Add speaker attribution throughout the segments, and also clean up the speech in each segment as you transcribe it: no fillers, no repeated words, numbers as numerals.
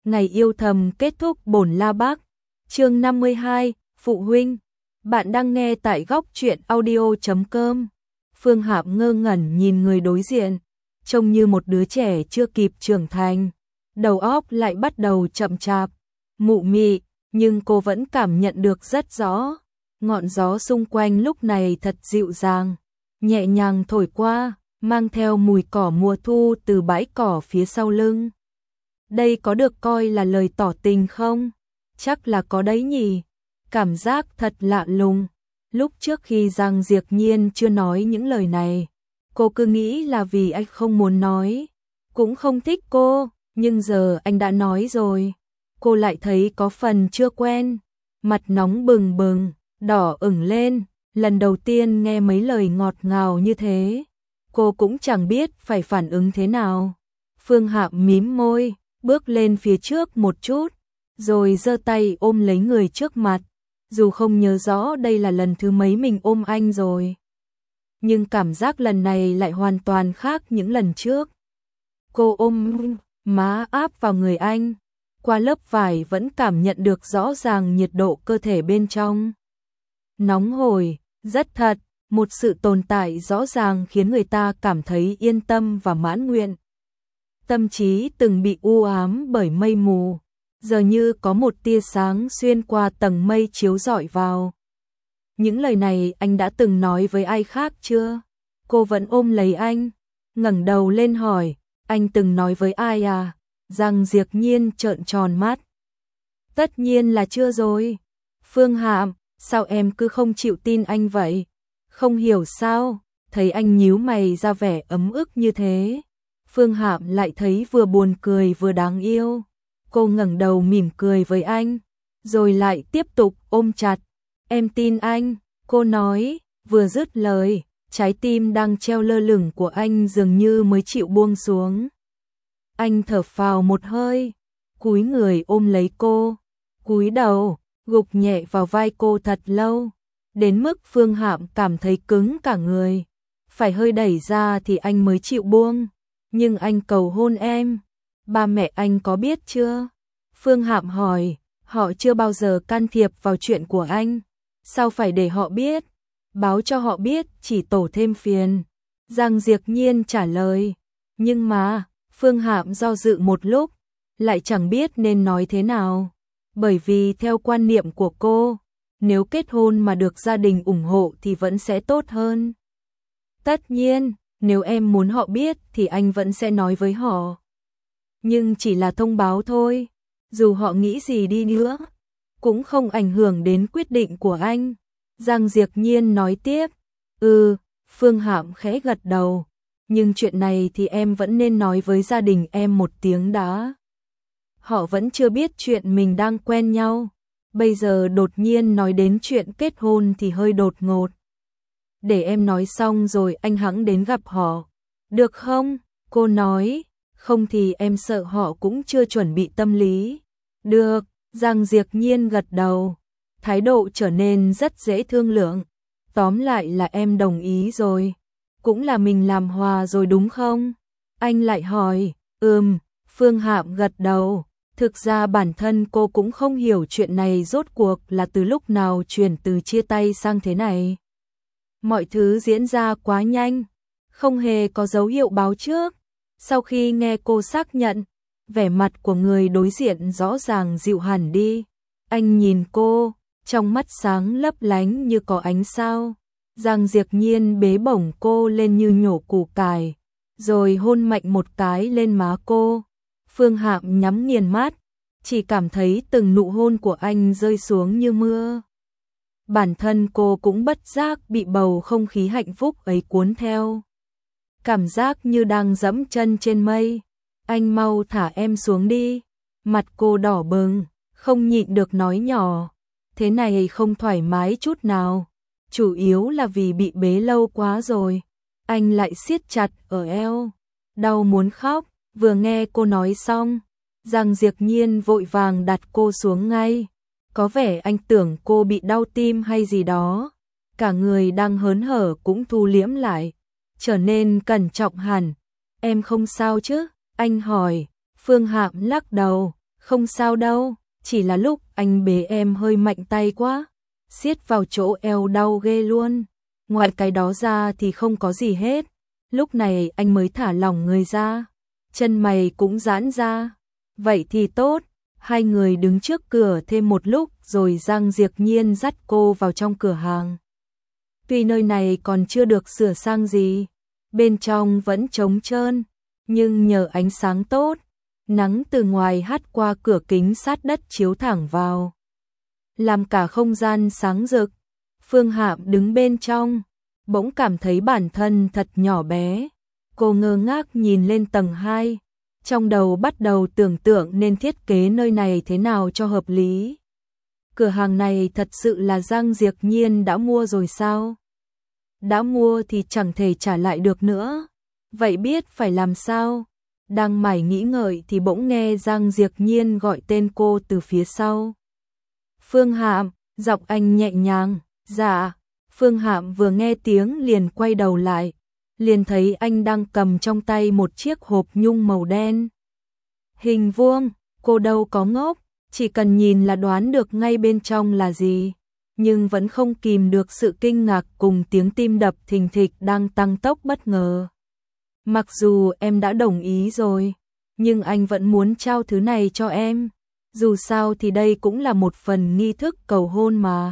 Speaker 1: Ngày yêu thầm kết thúc bổn la bác. Chương 52, phụ huynh. Bạn đang nghe tại góc truyện audio.com. Phương Hạm ngơ ngẩn nhìn người đối diện, trông như một đứa trẻ chưa kịp trưởng thành, đầu óc lại bắt đầu chậm chạp, mụ mị, nhưng cô vẫn cảm nhận được rất rõ. Ngọn gió xung quanh lúc này thật dịu dàng, nhẹ nhàng thổi qua, mang theo mùi cỏ mùa thu từ bãi cỏ phía sau lưng. Đây có được coi là lời tỏ tình không? Chắc là có đấy nhỉ. Cảm giác thật lạ lùng. Lúc trước khi Giang Diệp Nhiên chưa nói những lời này, cô cứ nghĩ là vì anh không muốn nói, cũng không thích cô, nhưng giờ anh đã nói rồi. Cô lại thấy có phần chưa quen, mặt nóng bừng bừng, đỏ ửng lên, lần đầu tiên nghe mấy lời ngọt ngào như thế. Cô cũng chẳng biết phải phản ứng thế nào. Phương Hạm mím môi, bước lên phía trước một chút, rồi giơ tay ôm lấy người trước mặt. Dù không nhớ rõ đây là lần thứ mấy mình ôm anh rồi, nhưng cảm giác lần này lại hoàn toàn khác những lần trước. Cô ôm má áp vào người anh, qua lớp vải vẫn cảm nhận được rõ ràng nhiệt độ cơ thể bên trong. Nóng hổi, rất thật, một sự tồn tại rõ ràng khiến người ta cảm thấy yên tâm và mãn nguyện. Tâm trí từng bị u ám bởi mây mù, giờ như có một tia sáng xuyên qua tầng mây chiếu rọi vào. Những lời này anh đã từng nói với ai khác chưa? Cô vẫn ôm lấy anh, ngẩng đầu lên hỏi, anh từng nói với ai à? Giang Diệp Nhiên trợn tròn mắt. Tất nhiên là chưa rồi. Phương Hạm, sao em cứ không chịu tin anh vậy? Không hiểu sao, thấy anh nhíu mày ra vẻ ấm ức như thế. Phương Hạm lại thấy vừa buồn cười vừa đáng yêu. Cô ngẩng đầu mỉm cười với anh, rồi lại tiếp tục ôm chặt. Em tin anh, cô nói, vừa dứt lời, trái tim đang treo lơ lửng của anh dường như mới chịu buông xuống. Anh thở phào một hơi, cúi người ôm lấy cô, cúi đầu, gục nhẹ vào vai cô thật lâu, đến mức Phương Hạm cảm thấy cứng cả người. Phải hơi đẩy ra thì anh mới chịu buông, nhưng anh cầu hôn em. Ba mẹ anh có biết chưa? Phương Hạm hỏi, họ chưa bao giờ can thiệp vào chuyện của anh. Sao phải để họ biết? Báo cho họ biết chỉ tổ thêm phiền. Giang Diệp Nhiên trả lời. Nhưng mà, Phương Hạm do dự một lúc, lại chẳng biết nên nói thế nào. Bởi vì theo quan niệm của cô, nếu kết hôn mà được gia đình ủng hộ thì vẫn sẽ tốt hơn. Tất nhiên, nếu em muốn họ biết thì anh vẫn sẽ nói với họ. Nhưng chỉ là thông báo thôi, dù họ nghĩ gì đi nữa, cũng không ảnh hưởng đến quyết định của anh. Giang Diệp Nhiên nói tiếp, Phương Hạm khẽ gật đầu, nhưng chuyện này thì em vẫn nên nói với gia đình em một tiếng đã. Họ vẫn chưa biết chuyện mình đang quen nhau, bây giờ đột nhiên nói đến chuyện kết hôn thì hơi đột ngột. Để em nói xong rồi anh hẵng đến gặp họ, được không? Cô nói, không thì em sợ họ cũng chưa chuẩn bị tâm lý. Được, Giang Diệp Nhiên gật đầu, thái độ trở nên rất dễ thương lượng. Tóm lại là em đồng ý rồi, cũng là mình làm hòa rồi đúng không? Anh lại hỏi, Phương Hạm gật đầu. Thực ra bản thân cô cũng không hiểu chuyện này rốt cuộc là từ lúc nào chuyển từ chia tay sang thế này. Mọi thứ diễn ra quá nhanh, không hề có dấu hiệu báo trước. Sau khi nghe cô xác nhận, vẻ mặt của người đối diện rõ ràng dịu hẳn đi. Anh nhìn cô, trong mắt sáng lấp lánh như có ánh sao. Giang Diệp Nhiên bế bổng cô lên như nhổ củ cải, rồi hôn mạnh một cái lên má cô. Phương Hạm nhắm nghiền mắt, chỉ cảm thấy từng nụ hôn của anh rơi xuống như mưa. Bản thân cô cũng bất giác bị bầu không khí hạnh phúc ấy cuốn theo. Cảm giác như đang dẫm chân trên mây. Anh mau thả em xuống đi. Mặt cô đỏ bừng, không nhịn được nói nhỏ. Thế này không thoải mái chút nào. Chủ yếu là vì bị bế lâu quá rồi. Anh lại siết chặt ở eo. Đau muốn khóc. Vừa nghe cô nói xong, Giang Diệp Nhiên vội vàng đặt cô xuống ngay. Có vẻ anh tưởng cô bị đau tim hay gì đó. Cả người đang hớn hở cũng thu liễm lại, trở nên cẩn trọng hẳn. Em không sao chứ? Anh hỏi. Phương Hạm lắc đầu. Không sao đâu, chỉ là lúc anh bế em hơi mạnh tay quá, siết vào chỗ eo đau ghê luôn. Ngoài cái đó ra thì không có gì hết. Lúc này anh mới thả lỏng người ra, chân mày cũng giãn ra. Vậy thì tốt. Hai người đứng trước cửa thêm một lúc rồi Giang Diệp Nhiên dắt cô vào trong cửa hàng. Tuy nơi này còn chưa được sửa sang gì, bên trong vẫn trống trơn, nhưng nhờ ánh sáng tốt, nắng từ ngoài hắt qua cửa kính sát đất chiếu thẳng vào, làm cả không gian sáng rực. Phương Hạm đứng bên trong, bỗng cảm thấy bản thân thật nhỏ bé. Cô ngơ ngác nhìn lên tầng 2, trong đầu bắt đầu tưởng tượng nên thiết kế nơi này thế nào cho hợp lý. Cửa hàng này thật sự là Giang Diệp Nhiên đã mua rồi sao? Đã mua thì chẳng thể trả lại được nữa. Vậy biết phải làm sao? Đang mải nghĩ ngợi thì bỗng nghe Giang Diệp Nhiên gọi tên cô từ phía sau. Phương Hạm, giọng anh nhẹ nhàng. Dạ. Phương Hạm vừa nghe tiếng liền quay đầu lại, liền thấy anh đang cầm trong tay một chiếc hộp nhung màu đen. Hình vuông, cô đâu có ngốc, chỉ cần nhìn là đoán được ngay bên trong là gì, nhưng vẫn không kìm được sự kinh ngạc cùng tiếng tim đập thình thịch đang tăng tốc bất ngờ. Mặc dù em đã đồng ý rồi, nhưng anh vẫn muốn trao thứ này cho em, dù sao thì đây cũng là một phần nghi thức cầu hôn mà.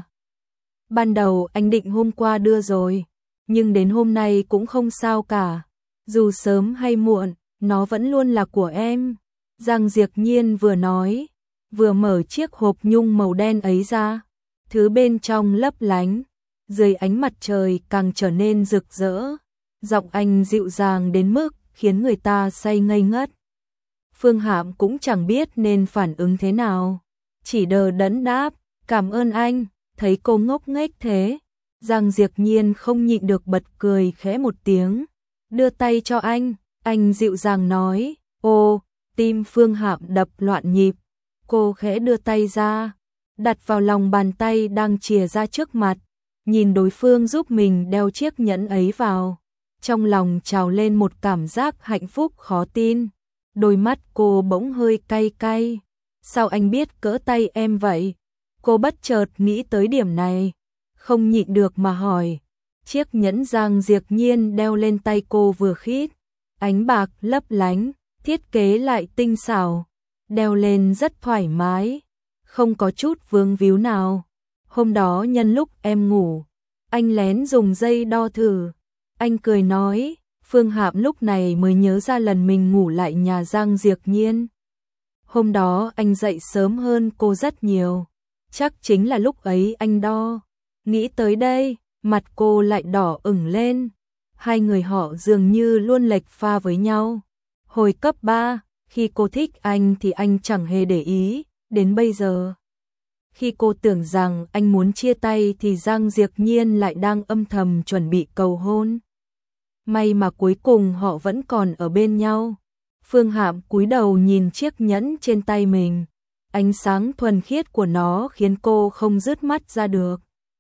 Speaker 1: Ban đầu anh định hôm qua đưa rồi, nhưng đến hôm nay cũng không sao cả, dù sớm hay muộn, nó vẫn luôn là của em. Giang Diệp Nhiên vừa nói, vừa mở chiếc hộp nhung màu đen ấy ra, thứ bên trong lấp lánh, dưới ánh mặt trời càng trở nên rực rỡ. Giọng anh dịu dàng đến mức khiến người ta say ngây ngất. Phương Hạm cũng chẳng biết nên phản ứng thế nào, chỉ đờ đẫn đáp, cảm ơn anh. Thấy cô ngốc nghếch thế, Giang Diệp Nhiên không nhịn được bật cười khẽ một tiếng, đưa tay cho anh dịu dàng nói, ô, tim Phương Hạm đập loạn nhịp, cô khẽ đưa tay ra, đặt vào lòng bàn tay đang chìa ra trước mặt, nhìn đối phương giúp mình đeo chiếc nhẫn ấy vào, trong lòng trào lên một cảm giác hạnh phúc khó tin, đôi mắt cô bỗng hơi cay cay, sao anh biết cỡ tay em vậy? Cô bất chợt nghĩ tới điểm này, không nhịn được mà hỏi. Chiếc nhẫn Giang Diệp Nhiên đeo lên tay cô vừa khít, ánh bạc lấp lánh, thiết kế lại tinh xảo, đeo lên rất thoải mái, không có chút vướng víu nào. Hôm đó nhân lúc em ngủ, anh lén dùng dây đo thử. Anh cười nói, Phương Hạm lúc này mới nhớ ra lần mình ngủ lại nhà Giang Diệp Nhiên. Hôm đó anh dậy sớm hơn cô rất nhiều. Chắc chính là lúc ấy anh đo. Nghĩ tới đây, mặt cô lại đỏ ửng lên. Hai người họ dường như luôn lệch pha với nhau. Hồi cấp 3, khi cô thích anh thì anh chẳng hề để ý, đến bây giờ. Khi cô tưởng rằng anh muốn chia tay thì Giang Diệp Nhiên lại đang âm thầm chuẩn bị cầu hôn. May mà cuối cùng họ vẫn còn ở bên nhau. Phương Hạm cúi đầu nhìn chiếc nhẫn trên tay mình. Ánh sáng thuần khiết của nó khiến cô không dứt mắt ra được.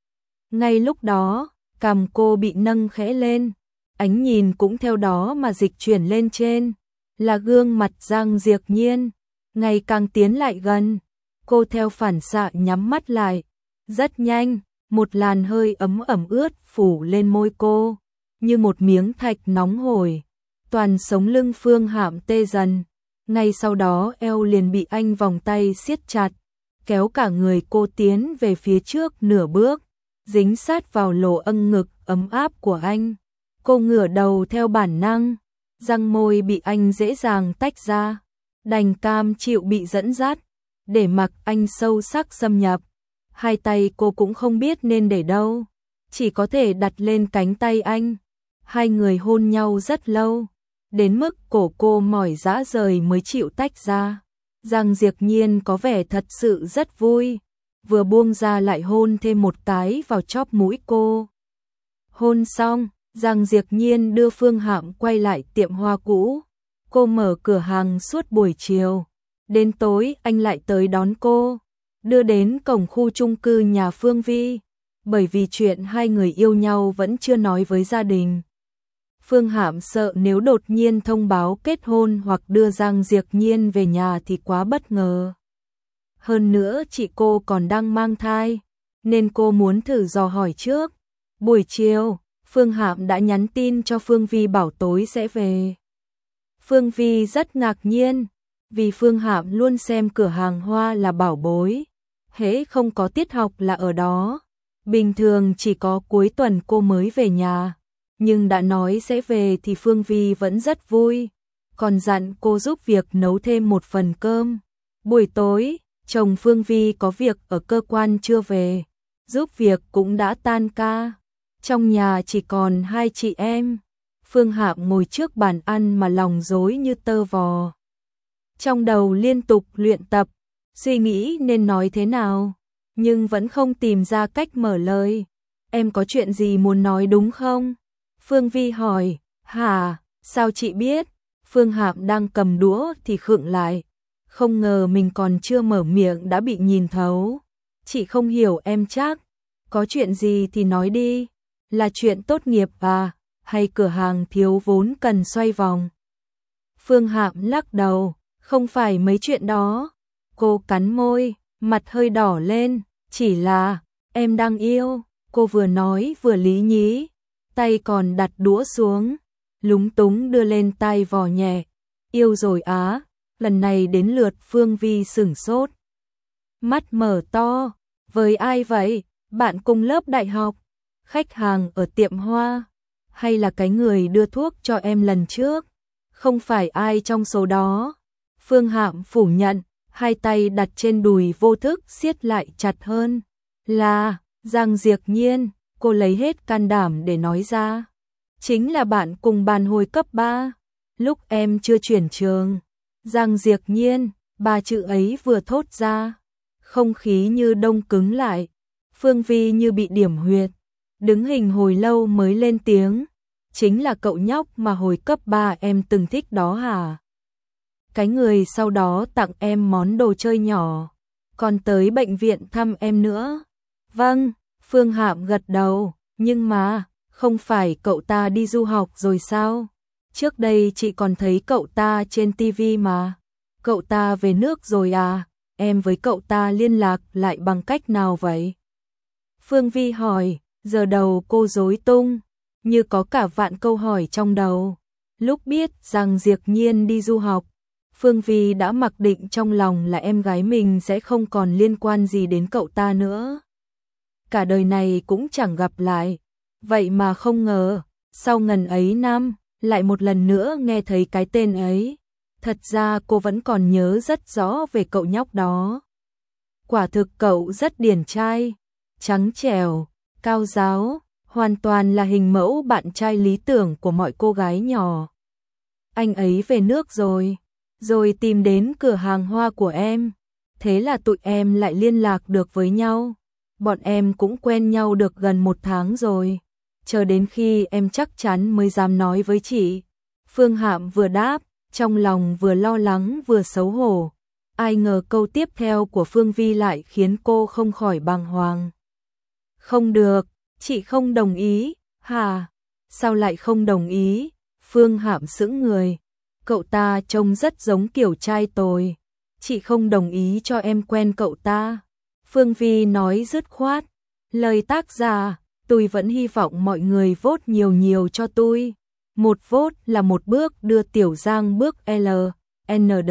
Speaker 1: Ngay lúc đó, cằm cô bị nâng khẽ lên, ánh nhìn cũng theo đó mà dịch chuyển lên trên, là gương mặt Giang Diệp Nhiên, ngày càng tiến lại gần. Cô theo phản xạ nhắm mắt lại, rất nhanh, một làn hơi ấm ẩm ướt phủ lên môi cô, như một miếng thạch nóng hổi. Toàn sống lưng Phương Hạm tê dần. Ngay sau đó eo liền bị anh vòng tay siết chặt, kéo cả người cô tiến về phía trước nửa bước, dính sát vào lỗ âng ngực ấm áp của anh. Cô ngửa đầu theo bản năng, răng môi bị anh dễ dàng tách ra, đành cam chịu bị dẫn dắt, để mặc anh sâu sắc xâm nhập. Hai tay cô cũng không biết nên để đâu, chỉ có thể đặt lên cánh tay anh. Hai người hôn nhau rất lâu, đến mức cổ cô mỏi rã rời mới chịu tách ra. Giang Diệp Nhiên có vẻ thật sự rất vui, vừa buông ra lại hôn thêm một cái vào chóp mũi cô. Hôn xong, Giang Diệp Nhiên đưa Phương Hạm quay lại tiệm hoa cũ. Cô mở cửa hàng suốt buổi chiều, đến tối anh lại tới đón cô, đưa đến cổng khu chung cư nhà Phương Vi, bởi vì chuyện hai người yêu nhau vẫn chưa nói với gia đình. Phương Hạm sợ nếu đột nhiên thông báo kết hôn hoặc đưa Giang Diệp Nhiên về nhà thì quá bất ngờ. Hơn nữa chị cô còn đang mang thai, nên cô muốn thử dò hỏi trước. Buổi chiều, Phương Hạm đã nhắn tin cho Phương Vi bảo tối sẽ về. Phương Vi rất ngạc nhiên, vì Phương Hạm luôn xem cửa hàng hoa là bảo bối. Hễ không có tiết học là ở đó. Bình thường chỉ có cuối tuần cô mới về nhà. Nhưng đã nói sẽ về thì Phương Vi vẫn rất vui. Còn dặn cô giúp việc nấu thêm một phần cơm. Buổi tối, chồng Phương Vi có việc ở cơ quan chưa về. Giúp việc cũng đã tan ca. Trong nhà chỉ còn hai chị em. Phương Hạm ngồi trước bàn ăn mà lòng rối như tơ vò. Trong đầu liên tục luyện tập, suy nghĩ nên nói thế nào, nhưng vẫn không tìm ra cách mở lời. Em có chuyện gì muốn nói đúng không? Phương Vi hỏi. Hả, sao chị biết? Phương Hạm đang cầm đũa thì khựng lại. Không ngờ mình còn chưa mở miệng đã bị nhìn thấu. Chị không hiểu em chắc. Có chuyện gì thì nói đi. Là chuyện tốt nghiệp à? Hay cửa hàng thiếu vốn cần xoay vòng? Phương Hạm lắc đầu. Không phải mấy chuyện đó. Cô cắn môi, mặt hơi đỏ lên. Chỉ là, em đang yêu. Cô vừa nói vừa lý nhí. Tay còn đặt đũa xuống. Lúng túng đưa lên tai vò nhẹ. Yêu rồi á. Lần này đến lượt Phương Vi sửng sốt. Mắt mở to. Với ai vậy? Bạn cùng lớp đại học? Khách hàng ở tiệm hoa? Hay là cái người đưa thuốc cho em lần trước? Không phải ai trong số đó. Phương Hạm phủ nhận, hai tay đặt trên đùi vô thức siết lại chặt hơn. Là, Giang Diệp Nhiên, cô lấy hết can đảm để nói ra. Chính là bạn cùng bàn hồi cấp 3, lúc em chưa chuyển trường. Giang Diệp Nhiên, ba chữ ấy vừa thốt ra. Không khí như đông cứng lại. Phương Vi như bị điểm huyệt. Đứng hình hồi lâu mới lên tiếng. Chính là cậu nhóc mà hồi cấp 3 em từng thích đó hả? Cái người sau đó tặng em món đồ chơi nhỏ, còn tới bệnh viện thăm em nữa. Vâng, Phương Hạm gật đầu, nhưng mà, không phải cậu ta đi du học rồi sao? Trước đây chị còn thấy cậu ta trên TV mà. Cậu ta về nước rồi à? Em với cậu ta liên lạc lại bằng cách nào vậy? Phương Vi hỏi, giờ đầu cô rối tung, như có cả vạn câu hỏi trong đầu. Lúc biết rằng Diệp Nhiên đi du học, Phương Vi đã mặc định trong lòng là em gái mình sẽ không còn liên quan gì đến cậu ta nữa. Cả đời này cũng chẳng gặp lại. Vậy mà không ngờ, sau ngần ấy năm, lại một lần nữa nghe thấy cái tên ấy. Thật ra cô vẫn còn nhớ rất rõ về cậu nhóc đó. Quả thực cậu rất điển trai, trắng trẻo, cao ráo, hoàn toàn là hình mẫu bạn trai lý tưởng của mọi cô gái nhỏ. Anh ấy về nước rồi tìm đến cửa hàng hoa của em. Thế là tụi em lại liên lạc được với nhau. Bọn em cũng quen nhau được gần 1 tháng rồi. Chờ đến khi em chắc chắn mới dám nói với chị. Phương Hạm vừa đáp, trong lòng vừa lo lắng vừa xấu hổ. Ai ngờ câu tiếp theo của Phương Vi lại khiến cô không khỏi bàng hoàng. Không được, chị không đồng ý. Hả? Sao lại không đồng ý? Phương Hạm sững người. Cậu ta trông rất giống kiểu trai tồi. Chị không đồng ý cho em quen cậu ta. Phương Vi nói dứt khoát. Lời tác giả, tôi vẫn hy vọng mọi người vote nhiều nhiều cho tôi. Một vote là một bước đưa Tiểu Giang bước L, N, D,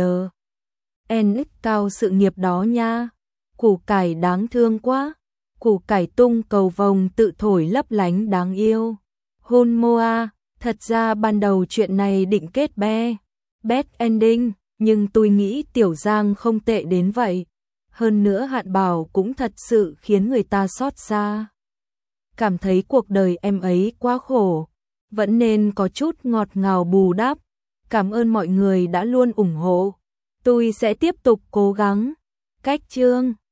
Speaker 1: N cao sự nghiệp đó nha. Củ cải đáng thương quá. Củ cải tung cầu vồng tự thổi lấp lánh đáng yêu. Hôn Moa, thật ra ban đầu chuyện này định kết bad ending, nhưng tôi nghĩ Tiểu Giang không tệ đến vậy. Hơn nữa Hạn Bảo cũng thật sự khiến người ta xót xa. Cảm thấy cuộc đời em ấy quá khổ, vẫn nên có chút ngọt ngào bù đắp. Cảm ơn mọi người đã luôn ủng hộ. Tôi sẽ tiếp tục cố gắng. Cách chương